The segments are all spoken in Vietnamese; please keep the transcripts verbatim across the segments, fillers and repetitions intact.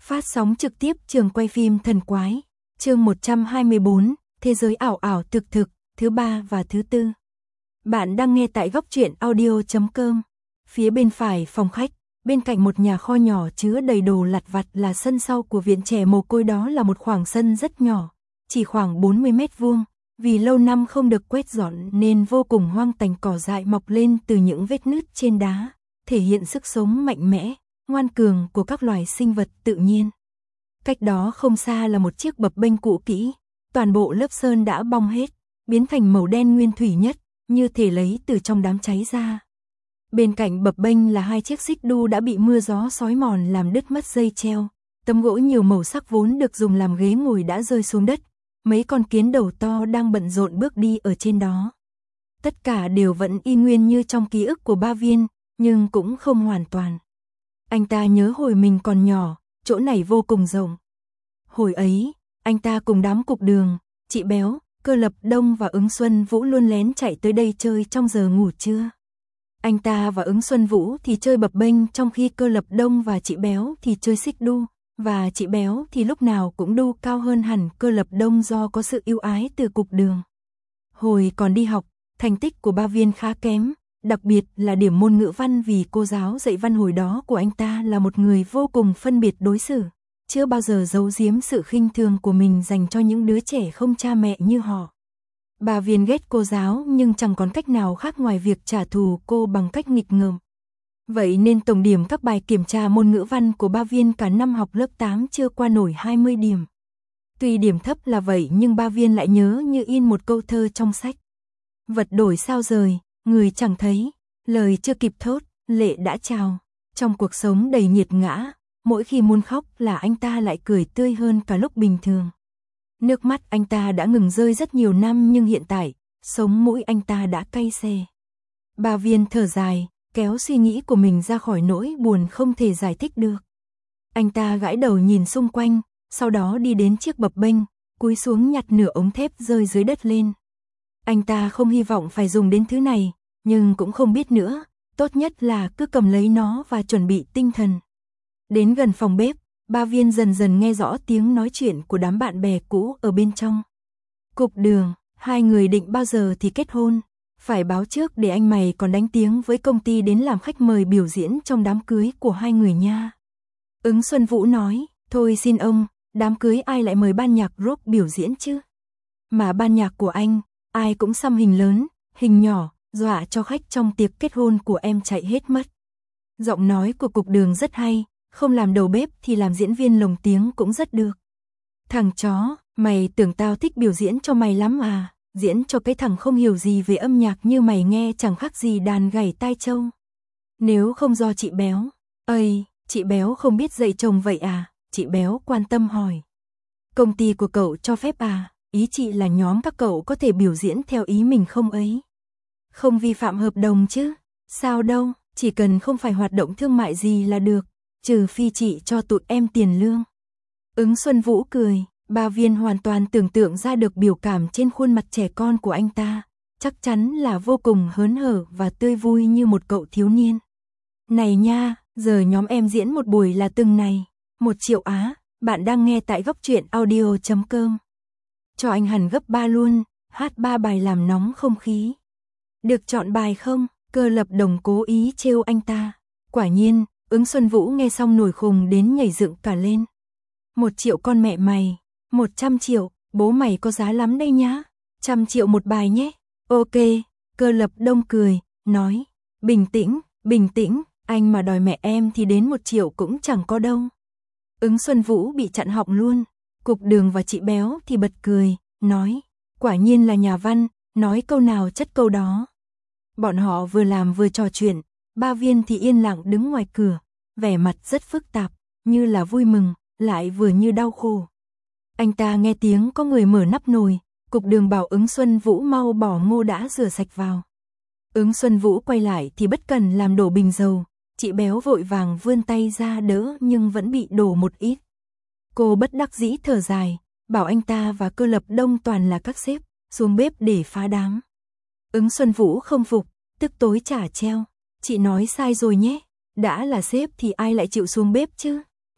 Phát sóng trực tiếp trường quay phim Thần Quái, chương một trăm hai mươi bốn, Thế giới ảo ảo thực thực, thứ ba và thứ tư. Bạn đang nghe tại góc truyện audio chấm com. Phía bên phải phòng khách, bên cạnh một nhà kho nhỏ chứa đầy đồ lặt vặt là sân sau của viện trẻ mồ côi, đó là một khoảng sân rất nhỏ, chỉ khoảng bốn mươi mét vuông, vì lâu năm không được quét dọn nên vô cùng hoang tàn, cỏ dại mọc lên từ những vết nứt trên đá, thể hiện sức sống mạnh mẽ, ngoan cường của các loài sinh vật tự nhiên. Cách đó không xa là một chiếc bập bênh cũ kỹ, toàn bộ lớp sơn đã bong hết, biến thành màu đen nguyên thủy nhất, như thể lấy từ trong đám cháy ra. Bên cạnh bập bênh là hai chiếc xích đu đã bị mưa gió xói mòn làm đứt mất dây treo, tấm gỗ nhiều màu sắc vốn được dùng làm ghế ngồi đã rơi xuống đất, mấy con kiến đầu to đang bận rộn bước đi ở trên đó. Tất cả đều vẫn y nguyên như trong ký ức của Ba Viên, nhưng cũng không hoàn toàn. Anh ta nhớ hồi mình còn nhỏ, chỗ này vô cùng rộng. Hồi ấy, anh ta cùng đám Cục Đường, chị Béo, Cơ Lập Đông và Ứng Xuân Vũ luôn lén chạy tới đây chơi trong giờ ngủ trưa. Anh ta và Ứng Xuân Vũ thì chơi bập bênh, trong khi Cơ Lập Đông và chị Béo thì chơi xích đu, và chị Béo thì lúc nào cũng đu cao hơn hẳn Cơ Lập Đông do có sự ưu ái từ Cục Đường. Hồi còn đi học, thành tích của Ba Viên khá kém, đặc biệt là điểm môn ngữ văn, vì cô giáo dạy văn hồi đó của anh ta là một người vô cùng phân biệt đối xử, chưa bao giờ giấu giếm sự khinh thường của mình dành cho những đứa trẻ không cha mẹ như họ. Ba Viên ghét cô giáo nhưng chẳng còn cách nào khác ngoài việc trả thù cô bằng cách nghịch ngợm. Vậy nên tổng điểm các bài kiểm tra môn ngữ văn của Ba Viên cả năm học lớp tám chưa qua nổi hai mươi điểm. Tuy điểm thấp là vậy nhưng Ba Viên lại nhớ như in một câu thơ trong sách. Vật đổi sao rời, người chẳng thấy, lời chưa kịp thốt, lệ đã trào. Trong cuộc sống đầy nghiệt ngã, mỗi khi muốn khóc là anh ta lại cười tươi hơn cả lúc bình thường. Nước mắt anh ta đã ngừng rơi rất nhiều năm, nhưng hiện tại, sống mũi anh ta đã cay xè. Ba Viên thở dài, kéo suy nghĩ của mình ra khỏi nỗi buồn không thể giải thích được. Anh ta gãi đầu nhìn xung quanh, sau đó đi đến chiếc bập bênh, cúi xuống nhặt nửa ống thép rơi dưới đất lên. Anh ta không hy vọng phải dùng đến thứ này, nhưng cũng không biết nữa, tốt nhất là cứ cầm lấy nó và chuẩn bị tinh thần. Đến gần phòng bếp, Ba Viên dần dần nghe rõ tiếng nói chuyện của đám bạn bè cũ ở bên trong. Cục Đường, hai người định bao giờ thì kết hôn, phải báo trước để anh mày còn đánh tiếng với công ty đến làm khách mời biểu diễn trong đám cưới của hai người nha. Ứng Xuân Vũ nói, thôi xin ông, đám cưới ai lại mời ban nhạc rock biểu diễn chứ? Mà ban nhạc của anh, ai cũng xăm hình lớn, hình nhỏ, dọa cho khách trong tiệc kết hôn của em chạy hết mất. Giọng nói của Cục Đường rất hay, không làm đầu bếp thì làm diễn viên lồng tiếng cũng rất được. Thằng chó, mày tưởng tao thích biểu diễn cho mày lắm à? Diễn cho cái thằng không hiểu gì về âm nhạc như mày nghe chẳng khác gì đàn gảy tai trâu. Nếu không do chị Béo, ây, chị Béo không biết dạy chồng vậy à? Chị Béo quan tâm hỏi. Công ty của cậu cho phép à? Ý chị là nhóm các cậu có thể biểu diễn theo ý mình không ấy? Không vi phạm hợp đồng chứ? Sao đâu, chỉ cần không phải hoạt động thương mại gì là được, trừ phi chị cho tụi em tiền lương. Ứng Xuân Vũ cười, Ba Viên hoàn toàn tưởng tượng ra được biểu cảm trên khuôn mặt trẻ con của anh ta, chắc chắn là vô cùng hớn hở và tươi vui như một cậu thiếu niên. Này nha, giờ nhóm em diễn một buổi là từng này, một triệu á, bạn đang nghe tại góc truyện audio chấm com. Cho anh hẳn gấp ba luôn, hát ba bài làm nóng không khí. Được chọn bài không? Cơ Lập Đồng cố ý trêu anh ta. Quả nhiên, Ứng Xuân Vũ nghe xong nổi khùng đến nhảy dựng cả lên. Một triệu con mẹ mày, một trăm triệu, bố mày có giá lắm đây nhá. Trăm triệu một bài nhé. Ok, Cơ Lập Đông cười, nói, bình tĩnh, bình tĩnh, anh mà đòi mẹ em thì đến một triệu cũng chẳng có đâu. Ứng Xuân Vũ bị chặn họng luôn. Cục Đường và chị Béo thì bật cười, nói, quả nhiên là nhà văn, nói câu nào chất câu đó. Bọn họ vừa làm vừa trò chuyện, Ba Viên thì yên lặng đứng ngoài cửa, vẻ mặt rất phức tạp, như là vui mừng, lại vừa như đau khổ. Anh ta nghe tiếng có người mở nắp nồi, Cục Đường bảo Ứng Xuân Vũ mau bỏ ngô đã rửa sạch vào. Ứng Xuân Vũ quay lại thì bất cần làm đổ bình dầu, chị Béo vội vàng vươn tay ra đỡ nhưng vẫn bị đổ một ít. Cô bất đắc dĩ thở dài, bảo anh ta và Cơ Lập Đông toàn là các sếp, xuống bếp để phá đám. Ứng Xuân Vũ không phục, tức tối trả treo. Chị nói sai rồi nhé, đã là sếp thì ai lại chịu xuống bếp chứ?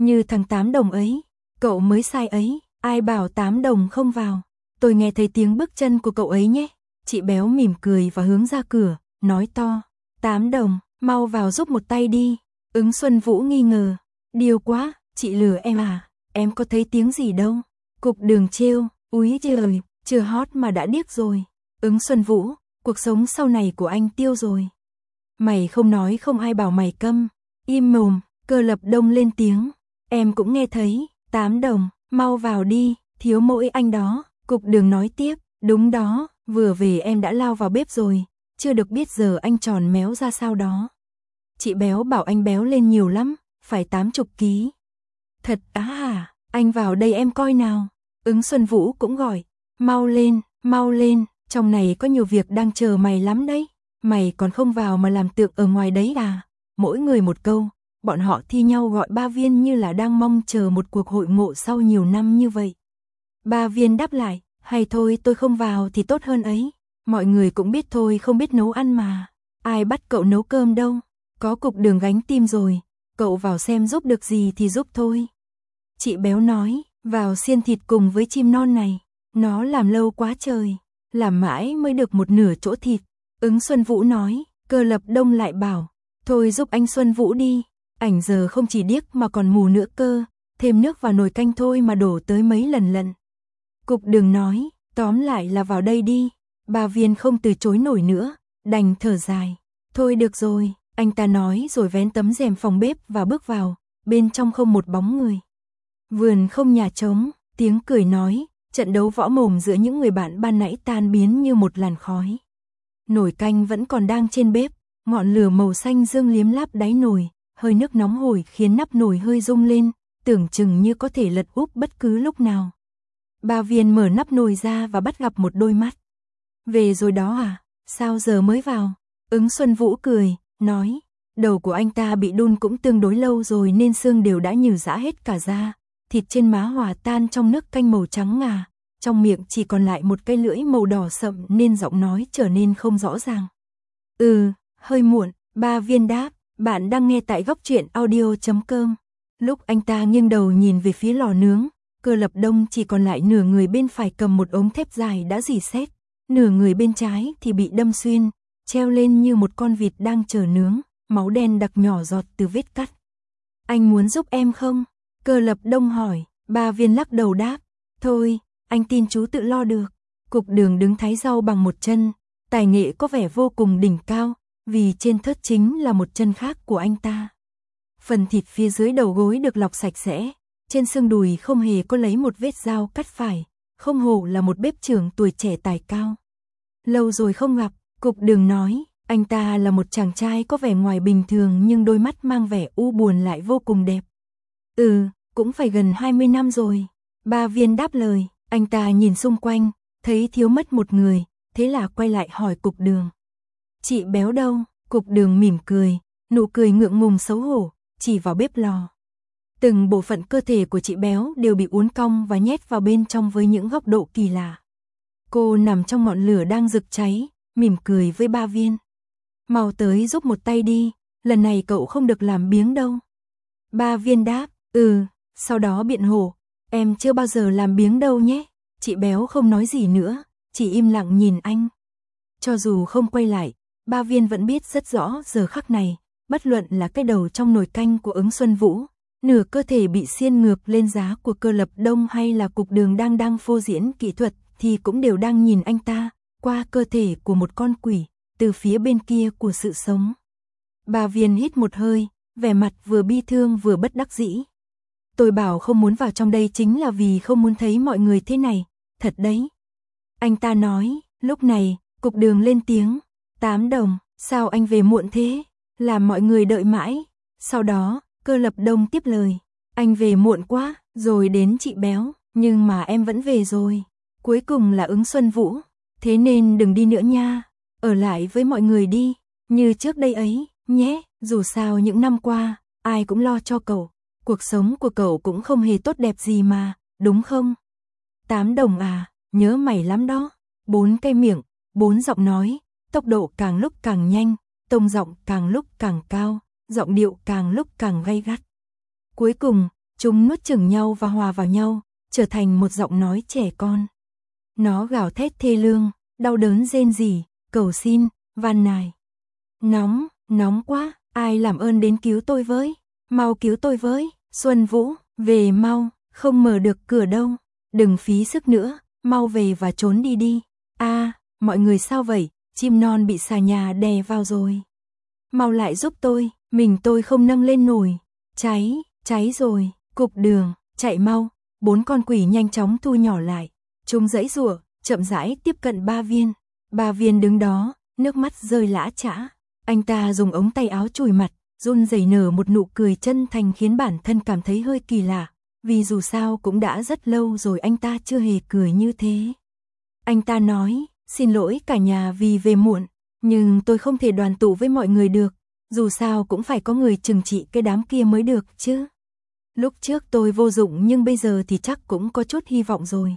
Như thằng Tám Đồng ấy, cậu mới sai ấy, ai bảo Tám Đồng không vào. Tôi nghe thấy tiếng bước chân của cậu ấy nhé. Chị béo mỉm cười và hướng ra cửa, nói to, Tám Đồng, mau vào giúp một tay đi. Ứng Xuân Vũ nghi ngờ, điêu quá, chị lừa em à, em có thấy tiếng gì đâu. Cục Đường trêu, úi trời, chưa hót mà đã điếc rồi. Ứng Xuân Vũ, cuộc sống sau này của anh tiêu rồi. Mày không nói không ai bảo mày câm. Im mồm. Cơ Lập Đông lên tiếng, em cũng nghe thấy. Tám Đồng, mau vào đi, thiếu mỗi anh đó. Cục Đường nói tiếp, đúng đó, vừa về em đã lao vào bếp rồi, chưa được biết giờ anh tròn méo ra sao đó. Chị béo bảo anh béo lên nhiều lắm, phải tám chục ký. Thật á hả, anh vào đây em coi nào. Ứng Xuân Vũ cũng gọi, mau lên, mau lên, trong này có nhiều việc đang chờ mày lắm đấy. Mày còn không vào mà làm tượng ở ngoài đấy à? Mỗi người một câu, bọn họ thi nhau gọi Ba Viên như là đang mong chờ một cuộc hội ngộ sau nhiều năm như vậy. Ba Viên đáp lại, hay thôi tôi không vào thì tốt hơn ấy. Mọi người cũng biết thôi không biết nấu ăn mà. Ai bắt cậu nấu cơm đâu. Có Cục Đường gánh tim rồi. Cậu vào xem giúp được gì thì giúp thôi. Chị béo nói, vào xiên thịt cùng với chim non này. Nó làm lâu quá trời. Làm mãi mới được một nửa chỗ thịt. Ứng Xuân Vũ nói, Cơ Lập Đông lại bảo, thôi giúp anh Xuân Vũ đi. Ảnh giờ không chỉ điếc mà còn mù nữa cơ. Thêm nước vào nồi canh thôi mà đổ tới mấy lần lận. Cục Đường nói, tóm lại là vào đây đi. Ba Viên không từ chối nổi nữa, đành thở dài. Thôi được rồi, anh ta nói rồi vén tấm rèm phòng bếp và bước vào, bên trong không một bóng người. Vườn không nhà trống, tiếng cười nói, trận đấu võ mồm giữa những người bạn ban nãy tan biến như một làn khói. Nồi canh vẫn còn đang trên bếp, ngọn lửa màu xanh dương liếm láp đáy nồi, hơi nước nóng hổi khiến nắp nồi hơi rung lên, tưởng chừng như có thể lật úp bất cứ lúc nào. Ba Viên mở nắp nồi ra và bắt gặp một đôi mắt. Về rồi đó à, sao giờ mới vào? Ứng Xuân Vũ cười, nói, đầu của anh ta bị đun cũng tương đối lâu rồi nên xương đều đã nhừ rã hết cả da, thịt trên má hòa tan trong nước canh màu trắng ngà, trong miệng chỉ còn lại một cái lưỡi màu đỏ sậm nên giọng nói trở nên không rõ ràng. Ừ, hơi muộn, Ba Viên đáp, bạn đang nghe tại góc truyện audio chấm com. Lúc anh ta nghiêng đầu nhìn về phía lò nướng, Cơ Lập Đông chỉ còn lại nửa người bên phải cầm một ống thép dài đã rỉ sét, nửa người bên trái thì bị đâm xuyên, treo lên như một con vịt đang chờ nướng, máu đen đặc nhỏ giọt từ vết cắt. Anh muốn giúp em không? Cơ Lập Đông hỏi. Ba Viên lắc đầu đáp, thôi, anh tin chú tự lo được. Cục Đường đứng thái rau bằng một chân, tài nghệ có vẻ vô cùng đỉnh cao, vì trên thớt chính là một chân khác của anh ta. Phần thịt phía dưới đầu gối được lọc sạch sẽ, trên xương đùi không hề có lấy một vết dao cắt phải, không hổ là một bếp trưởng tuổi trẻ tài cao. Lâu rồi không gặp, Cục Đường nói, anh ta là một chàng trai có vẻ ngoài bình thường nhưng đôi mắt mang vẻ u buồn lại vô cùng đẹp. Ừ, cũng phải gần hai mươi năm rồi. Ba Viên đáp lời, anh ta nhìn xung quanh, thấy thiếu mất một người, thế là quay lại hỏi Cục Đường. Chị béo đâu? Cục Đường mỉm cười, nụ cười ngượng ngùng xấu hổ, chỉ vào bếp lò. Từng bộ phận cơ thể của chị béo đều bị uốn cong và nhét vào bên trong với những góc độ kỳ lạ. Cô nằm trong ngọn lửa đang rực cháy, mỉm cười với Ba Viên. Mau tới giúp một tay đi, lần này cậu không được làm biếng đâu. Ba Viên đáp, ừ, sau đó biện hộ, em chưa bao giờ làm biếng đâu nhé. Chị béo không nói gì nữa, chỉ im lặng nhìn anh. Cho dù không quay lại, Ba Viên vẫn biết rất rõ giờ khắc này, bất luận là cái đầu trong nồi canh của Ứng Xuân Vũ, nửa cơ thể bị xiên ngược lên giá của Cơ Lập Đông hay là Cục Đường đang đang phô diễn kỹ thuật thì cũng đều đang nhìn anh ta qua cơ thể của một con quỷ từ phía bên kia của sự sống. Ba Viên hít một hơi, vẻ mặt vừa bi thương vừa bất đắc dĩ. Tôi bảo không muốn vào trong đây chính là vì không muốn thấy mọi người thế này, thật đấy. Anh ta nói, lúc này, Cục Đường lên tiếng, Tám Đồng, sao anh về muộn thế, làm mọi người đợi mãi. Sau đó, Cơ Lập Đông tiếp lời, anh về muộn quá, rồi đến chị béo, nhưng mà em vẫn về rồi. Cuối cùng là Ứng Xuân Vũ, thế nên đừng đi nữa nha, ở lại với mọi người đi, như trước đây ấy, nhé, dù sao những năm qua, ai cũng lo cho cậu, cuộc sống của cậu cũng không hề tốt đẹp gì mà, đúng không? Tám Đồng à, nhớ mày lắm đó, bốn cái miệng, bốn giọng nói, tốc độ càng lúc càng nhanh, tông giọng càng lúc càng cao, giọng điệu càng lúc càng gay gắt. Cuối cùng, Chúng nuốt chửng nhau và hòa vào nhau, trở thành một giọng nói trẻ con. Nó gào thét thê lương, đau đớn rên rỉ, cầu xin, van nài. Nóng, nóng quá, ai làm ơn đến cứu tôi với, mau cứu tôi với, Xuân Vũ, về mau, không mở được cửa đâu, đừng phí sức nữa, mau về và trốn đi đi. A, mọi người sao vậy, chim non bị xà nhà đè vào rồi. Mau lại giúp tôi, mình tôi không nâng lên nổi, cháy, cháy rồi, cục đường, chạy mau. Bốn con quỷ nhanh chóng thu nhỏ lại, chúng giãy giụa, chậm rãi tiếp cận Ba Viên. Ba Viên đứng đó, nước mắt rơi lã chã. Anh ta dùng ống tay áo chùi mặt, run rẩy nở một nụ cười chân thành khiến bản thân cảm thấy hơi kỳ lạ, vì dù sao cũng đã rất lâu rồi anh ta chưa hề cười như thế. Anh ta nói, xin lỗi cả nhà vì về muộn, nhưng tôi không thể đoàn tụ với mọi người được, dù sao cũng phải có người trừng trị cái đám kia mới được chứ. Lúc trước tôi vô dụng nhưng bây giờ thì chắc cũng có chút hy vọng rồi.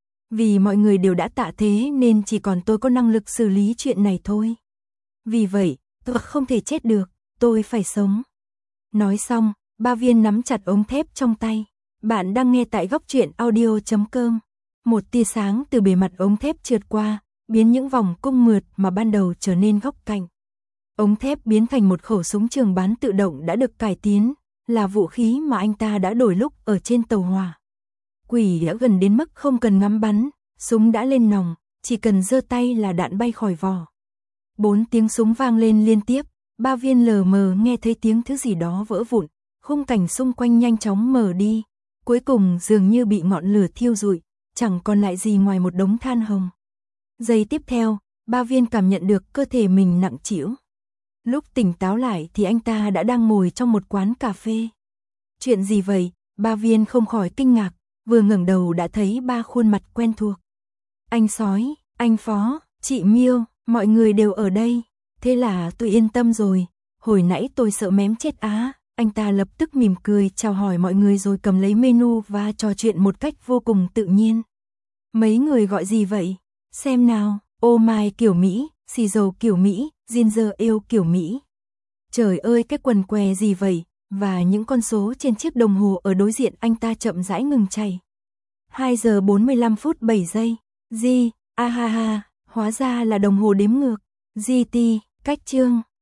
Vì mọi người đều đã tạ thế nên chỉ còn tôi có năng lực xử lý chuyện này thôi. Vì vậy, tôi không thể chết được, tôi phải sống. Nói xong, Ba Viên nắm chặt ống thép trong tay. Bạn đang nghe tại góc truyện audio chấm com. Một tia sáng từ bề mặt ống thép trượt qua, biến những vòng cung mượt mà ban đầu trở nên góc cạnh. Ống thép biến thành một khẩu súng trường bắn tự động đã được cải tiến, là vũ khí mà anh ta đã đổi lúc ở trên tàu hỏa. Quỷ đã gần đến mức không cần ngắm bắn, súng đã lên nòng, chỉ cần giơ tay là đạn bay khỏi vỏ. Bốn tiếng súng vang lên liên tiếp, Ba Viên lờ mờ nghe thấy tiếng thứ gì đó vỡ vụn, khung cảnh xung quanh nhanh chóng mờ đi, cuối cùng dường như bị ngọn lửa thiêu rụi, chẳng còn lại gì ngoài một đống than hồng. Giây tiếp theo, Ba Viên cảm nhận được cơ thể mình nặng trĩu. Lúc tỉnh táo lại thì anh ta đã đang ngồi trong một quán cà phê. Chuyện gì vậy? Ba Viên không khỏi kinh ngạc, vừa ngẩng đầu đã thấy ba khuôn mặt quen thuộc. Anh Sói, anh Phó, chị Miêu, mọi người đều ở đây. Thế là tôi yên tâm rồi, hồi nãy tôi sợ mém chết á. Anh ta lập tức mỉm cười chào hỏi mọi người rồi cầm lấy menu và trò chuyện một cách vô cùng tự nhiên. Mấy người gọi gì vậy? Xem nào, ô mai kiểu Mỹ, xì dầu kiểu Mỹ, ginger ale kiểu Mỹ. Trời ơi cái quần què gì vậy? Và những con số trên chiếc đồng hồ ở đối diện anh ta chậm rãi ngừng chạy. hai giờ bốn mươi lăm phút bảy giây. Gì? A ha ha, hóa ra là đồng hồ đếm ngược. giê tê, cách chương.